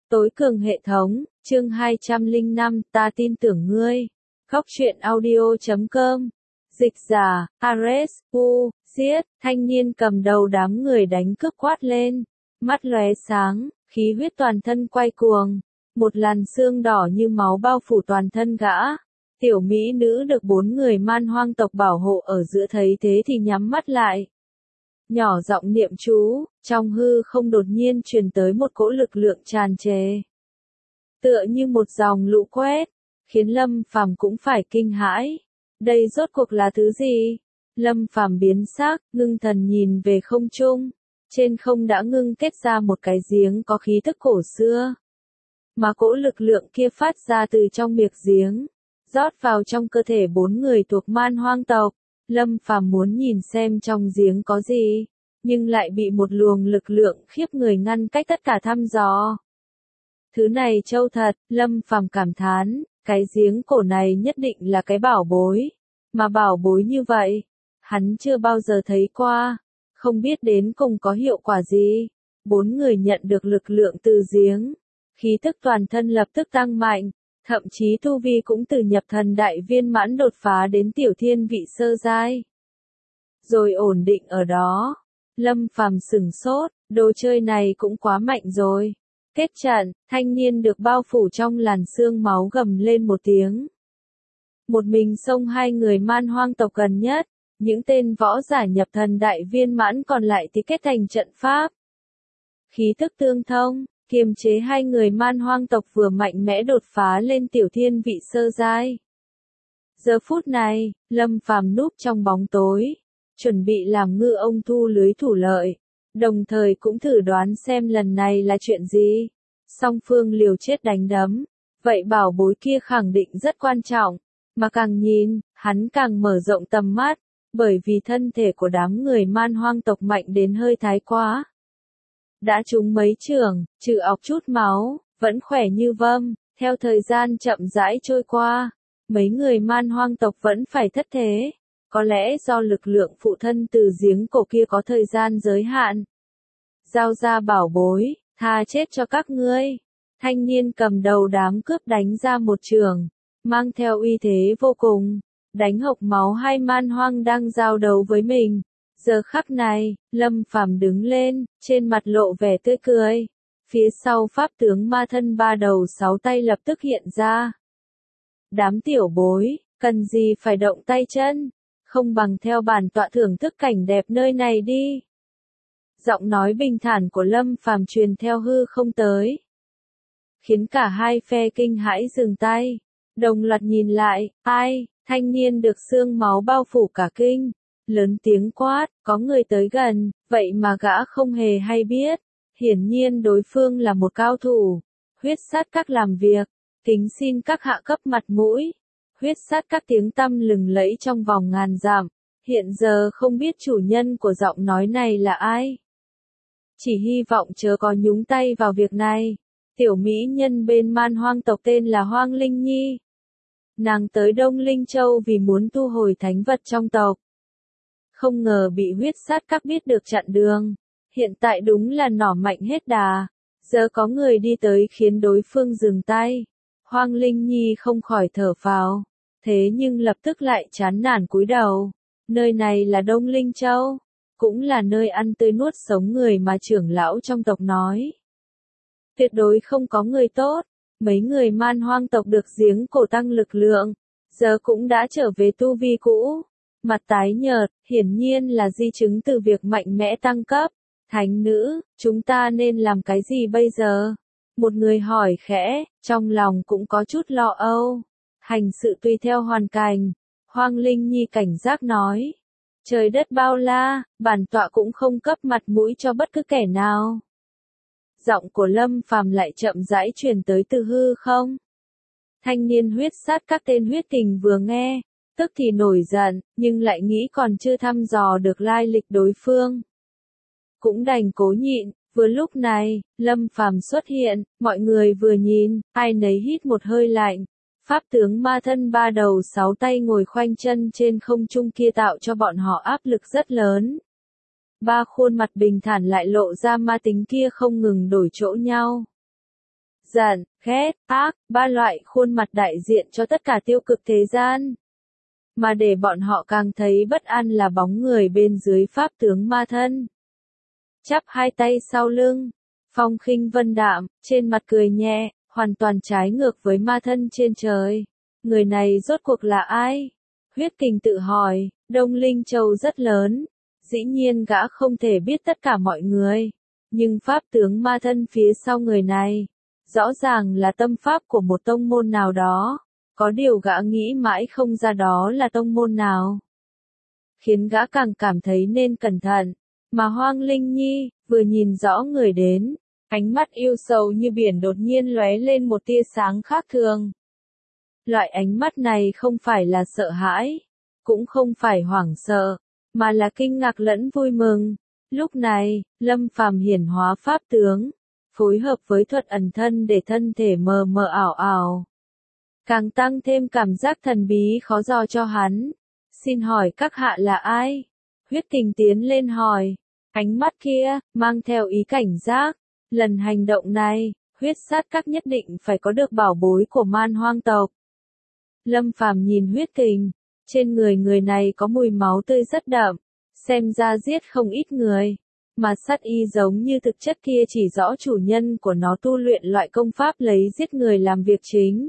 Tối cường hệ thống, chương 205, ta tin tưởng ngươi. Góc truyện audio.com. Dịch giả, Ares, giết, thanh niên cầm đầu đám người đánh cướp quát lên. Mắt lóe sáng, khí huyết toàn thân quay cuồng. Một làn xương đỏ như máu bao phủ toàn thân gã. Tiểu mỹ nữ được 4 người man hoang tộc bảo hộ ở giữa thấy thế thì nhắm mắt lại. Nhỏ giọng niệm chú, trong hư không đột nhiên truyền tới một cỗ lực lượng tràn trề. Tựa như một dòng lũ quét, khiến Lâm Phàm cũng phải kinh hãi. Đây rốt cuộc là thứ gì? Lâm Phàm biến sắc, ngưng thần nhìn về không trung. Trên không đã ngưng kết ra một cái giếng có khí tức cổ xưa. Mà cỗ lực lượng kia phát ra từ trong miệng giếng, rót vào trong cơ thể 4 người thuộc man hoang tộc. Lâm Phàm muốn nhìn xem trong giếng có gì, nhưng lại bị một luồng lực lượng khiếp người ngăn cách tất cả thăm dò. Thứ này trâu thật, Lâm Phàm cảm thán, cái giếng cổ này nhất định là cái bảo bối. Mà bảo bối như vậy, hắn chưa bao giờ thấy qua, không biết đến cùng có hiệu quả gì. 4 người nhận được lực lượng từ giếng, khí tức toàn thân lập tức tăng mạnh. Thậm chí tu vi cũng từ nhập thần đại viên mãn đột phá đến tiểu thiên vị sơ giai. Rồi ổn định ở đó. Lâm Phàm sửng sốt, đồ chơi này cũng quá mạnh rồi. Kết trận, thanh niên được bao phủ trong làn sương máu gầm lên một tiếng. Một mình xông 2 người man hoang tộc gần nhất, những tên võ giả nhập thần đại viên mãn còn lại thì kết thành trận pháp. Khí tức tương thông, kiềm chế 2 người man hoang tộc vừa mạnh mẽ đột phá lên tiểu thiên vị sơ giai. Giờ phút này, Lâm Phàm núp trong bóng tối, chuẩn bị làm ngư ông thu lưới thủ lợi, đồng thời cũng thử đoán xem lần này là chuyện gì. Song phương liều chết đánh đấm, vậy bảo bối kia khẳng định rất quan trọng, mà càng nhìn, hắn càng mở rộng tầm mắt, bởi vì thân thể của đám người man hoang tộc mạnh đến hơi thái quá. Đã trúng mấy chưởng, trừ ọc chút máu, vẫn khỏe như vâm. Theo thời gian chậm rãi trôi qua, mấy người man hoang tộc vẫn phải thất thế. Có lẽ do lực lượng phụ thân từ giếng cổ kia có thời gian giới hạn. Giao ra bảo bối, tha chết cho các ngươi. Thanh niên cầm đầu đám cướp đánh ra một chưởng, mang theo uy thế vô cùng, đánh hộc máu 2 man hoang đang giao đấu với mình. Giờ khắc này, Lâm Phàm đứng lên, trên mặt lộ vẻ tươi cười. Phía sau pháp tướng ma thân 3 đầu 6 tay lập tức hiện ra. Đám tiểu bối, cần gì phải động tay chân, không bằng theo bản tọa thưởng thức cảnh đẹp nơi này đi. Giọng nói bình thản của Lâm Phàm truyền theo hư không tới, khiến cả hai phe kinh hãi dừng tay, đồng loạt nhìn lại. Ai? Thanh niên được xương máu bao phủ cả kinh. Lớn tiếng quát, có người tới gần, vậy mà gã không hề hay biết. Hiển nhiên đối phương là một cao thủ. Huyết sát các làm việc, kính xin các hạ cấp mặt mũi. Huyết sát các tiếng tăm lừng lẫy trong vòng ngàn dặm. Hiện giờ không biết chủ nhân của giọng nói này là ai. Chỉ hy vọng chớ có nhúng tay vào việc này. Tiểu mỹ nhân bên man hoang tộc tên là Hoang Linh Nhi. Nàng tới Đông Linh Châu vì muốn thu hồi thánh vật trong tộc. Không ngờ bị huyết sát các biết được chặn đường. Hiện tại đúng là nỏ mạnh hết đà. Giờ có người đi tới khiến đối phương dừng tay. Hoang Linh Nhi không khỏi thở phào. Thế nhưng lập tức lại chán nản cúi đầu. Nơi này là Đông Linh Châu. Cũng là nơi ăn tươi nuốt sống người mà trưởng lão trong tộc nói. Tuyệt đối không có người tốt. Mấy người man hoang tộc được giếng cổ tăng lực lượng. Giờ cũng đã trở về tu vi cũ. Mặt tái nhợt, hiển nhiên là di chứng từ việc mạnh mẽ tăng cấp. Thánh nữ, chúng ta nên làm cái gì bây giờ? Một người hỏi khẽ, trong lòng cũng có chút lo âu. Hành sự tùy theo hoàn cảnh. Hoang Linh Nhi cảnh giác nói. Trời đất bao la, bản tọa cũng không cấp mặt mũi cho bất cứ kẻ nào. Giọng của Lâm Phàm lại chậm rãi truyền tới từ hư không. Thanh niên huyết sát các tên huyết kình vừa nghe, tức thì nổi giận, nhưng lại nghĩ còn chưa thăm dò được lai lịch đối phương. Cũng đành cố nhịn. Vừa lúc này, Lâm Phàm xuất hiện, mọi người vừa nhìn, ai nấy hít một hơi lạnh. Pháp tướng ma thân 3 đầu 6 tay ngồi khoanh chân trên không trung kia tạo cho bọn họ áp lực rất lớn. 3 khuôn mặt bình thản lại lộ ra ma tính kia không ngừng đổi chỗ nhau. giận, ghét, ác, ba loại khuôn mặt đại diện cho tất cả tiêu cực thế gian. Mà để bọn họ càng thấy bất an là bóng người bên dưới pháp tướng ma thân. Chắp hai tay sau lưng, phong khinh vân đạm, trên mặt cười nhẹ, hoàn toàn trái ngược với ma thân trên trời. Người này rốt cuộc là ai? Huyết Kình tự hỏi, Đông Linh Châu rất lớn, dĩ nhiên gã không thể biết tất cả mọi người. Nhưng pháp tướng ma thân phía sau người này, rõ ràng là tâm pháp của một tông môn nào đó. Có điều gã nghĩ mãi không ra đó là tông môn nào. Khiến gã càng cảm thấy nên cẩn thận. Mà Hoang Linh Nhi, vừa nhìn rõ người đến, ánh mắt yêu sầu như biển đột nhiên lóe lên một tia sáng khác thường. Loại ánh mắt này không phải là sợ hãi, cũng không phải hoảng sợ, mà là kinh ngạc lẫn vui mừng. Lúc này, Lâm Phàm hiển hóa pháp tướng, phối hợp với thuật ẩn thân để thân thể mờ mờ ảo ảo. Càng tăng thêm cảm giác thần bí khó dò cho hắn. Xin hỏi các hạ là ai? Huyết Kình tiến lên hỏi. Ánh mắt kia, mang theo ý cảnh giác. Lần hành động này, huyết sát các nhất định phải có được bảo bối của man hoang tộc. Lâm Phàm nhìn Huyết Kình. Trên người người này có mùi máu tươi rất đậm. Xem ra giết không ít người. Mà sát y giống như thực chất kia chỉ rõ chủ nhân của nó tu luyện loại công pháp lấy giết người làm việc chính.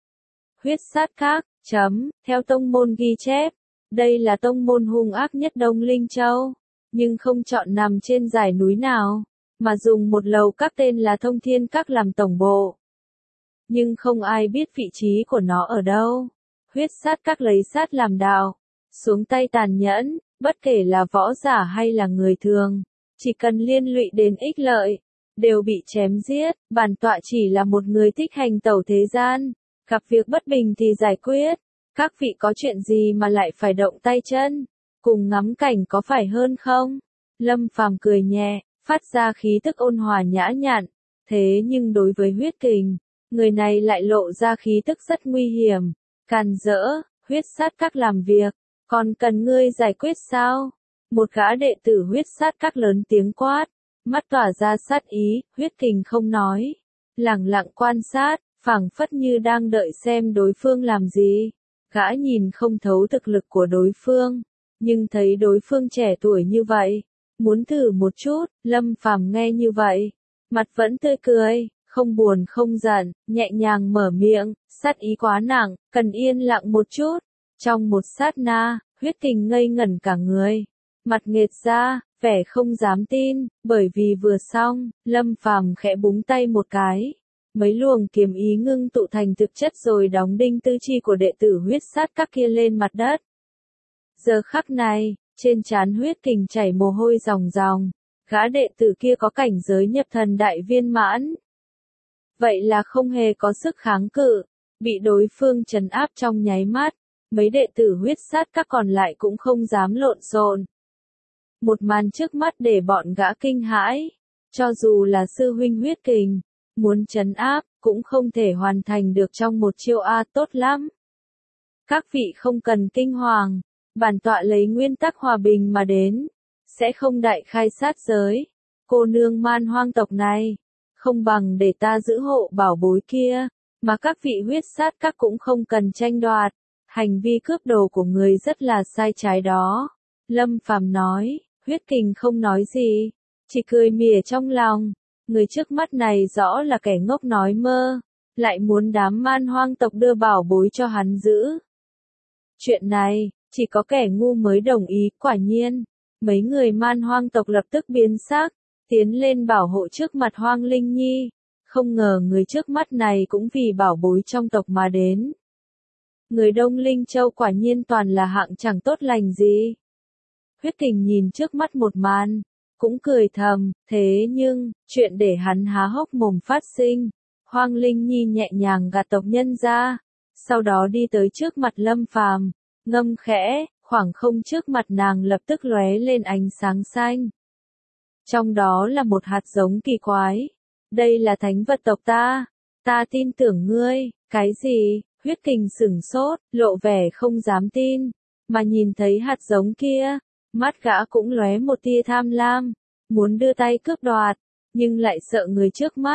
Huyết sát các, theo tông môn ghi chép, đây là tông môn hung ác nhất Đông Linh Châu, nhưng không chọn nằm trên dải núi nào, mà dùng một lầu các tên là Thông Thiên Các làm tổng bộ. Nhưng không ai biết vị trí của nó ở đâu. Huyết sát các lấy sát làm đạo, xuống tay tàn nhẫn, bất kể là võ giả hay là người thường, chỉ cần liên lụy đến ích lợi, đều bị chém giết. Bản tọa chỉ là một người thích hành tẩu thế gian. Gặp việc bất bình thì giải quyết, các vị có chuyện gì mà lại phải động tay chân, cùng ngắm cảnh có phải hơn không? Lâm Phàm cười nhẹ, phát ra khí tức ôn hòa nhã nhặn, thế nhưng đối với Huyết Kình, người này lại lộ ra khí tức rất nguy hiểm, càn rỡ. Huyết sát các làm việc, còn cần ngươi giải quyết sao? Một gã đệ tử huyết sát các lớn tiếng quát, mắt tỏa ra sát ý. Huyết Kình không nói, lẳng lặng quan sát, phảng phất như đang đợi xem đối phương làm gì. Gã nhìn không thấu thực lực của đối phương, nhưng thấy đối phương trẻ tuổi như vậy, muốn thử một chút. Lâm Phàm nghe như vậy, mặt vẫn tươi cười, không buồn không giận, nhẹ nhàng mở miệng, sát ý quá nặng, cần yên lặng một chút. Trong một sát na, Huyết Kình ngây ngẩn cả người, mặt nghệt ra, vẻ không dám tin, bởi vì vừa xong, Lâm Phàm khẽ búng tay một cái. Mấy luồng kiếm ý ngưng tụ thành thực chất rồi đóng đinh tư chi của đệ tử huyết sát các kia lên mặt đất. Giờ khắc này, trên trán Huyết Kình chảy mồ hôi ròng ròng, gã đệ tử kia có cảnh giới nhập thần đại viên mãn. Vậy là không hề có sức kháng cự, bị đối phương trấn áp trong nháy mắt, mấy đệ tử huyết sát các còn lại cũng không dám lộn xộn. Một màn trước mắt để bọn gã kinh hãi, cho dù là sư huynh Huyết Kình, muốn trấn áp, cũng không thể hoàn thành được trong một chiêu tốt lắm. Các vị không cần kinh hoàng, bản tọa lấy nguyên tắc hòa bình mà đến, sẽ không đại khai sát giới. Cô nương man hoang tộc này, không bằng để ta giữ hộ bảo bối kia, mà các vị huyết sát các cũng không cần tranh đoạt. Hành vi cướp đồ của người rất là sai trái đó. Lâm Phàm nói. Huyết Kình không nói gì, chỉ cười mỉa trong lòng. Người trước mắt này rõ là kẻ ngốc nói mơ, lại muốn đám man hoang tộc đưa bảo bối cho hắn giữ. Chuyện này, chỉ có kẻ ngu mới đồng ý. Quả nhiên, mấy người man hoang tộc lập tức biến sắc, tiến lên bảo hộ trước mặt Hoang Linh Nhi. Không ngờ người trước mắt này cũng vì bảo bối trong tộc mà đến. Người Đông Linh Châu quả nhiên toàn là hạng chẳng tốt lành gì. Huyết Kình nhìn trước mắt một màn, cũng cười thầm, thế nhưng, chuyện để hắn há hốc mồm phát sinh. Hoang Linh Nhi nhẹ nhàng gạt tộc nhân ra, sau đó đi tới trước mặt Lâm Phàm, ngâm khẽ, khoảng không trước mặt nàng lập tức lóe lên ánh sáng xanh. Trong đó là một hạt giống kỳ quái. Đây là thánh vật tộc ta tin tưởng ngươi. Cái gì? Huyết Kình sửng sốt, lộ vẻ không dám tin, mà nhìn thấy hạt giống kia, mắt gã cũng lóe một tia tham lam, muốn đưa tay cướp đoạt, nhưng lại sợ người trước mắt,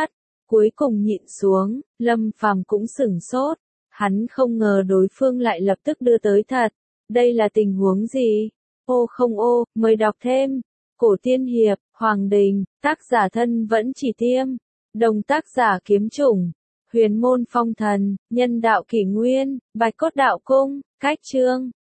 Cuối cùng nhịn xuống, Lâm Phàm cũng sửng sốt. Hắn không ngờ đối phương lại lập tức đưa tới thật. Đây là tình huống gì? Ô không ô, mời đọc thêm. Cổ tiên hiệp, Hoàng Đình, tác giả thân vẫn chỉ tiêm. Đồng tác giả kiếm chủng. Huyền môn phong thần, nhân đạo kỷ nguyên, bạch cốt đạo cung, cách chương.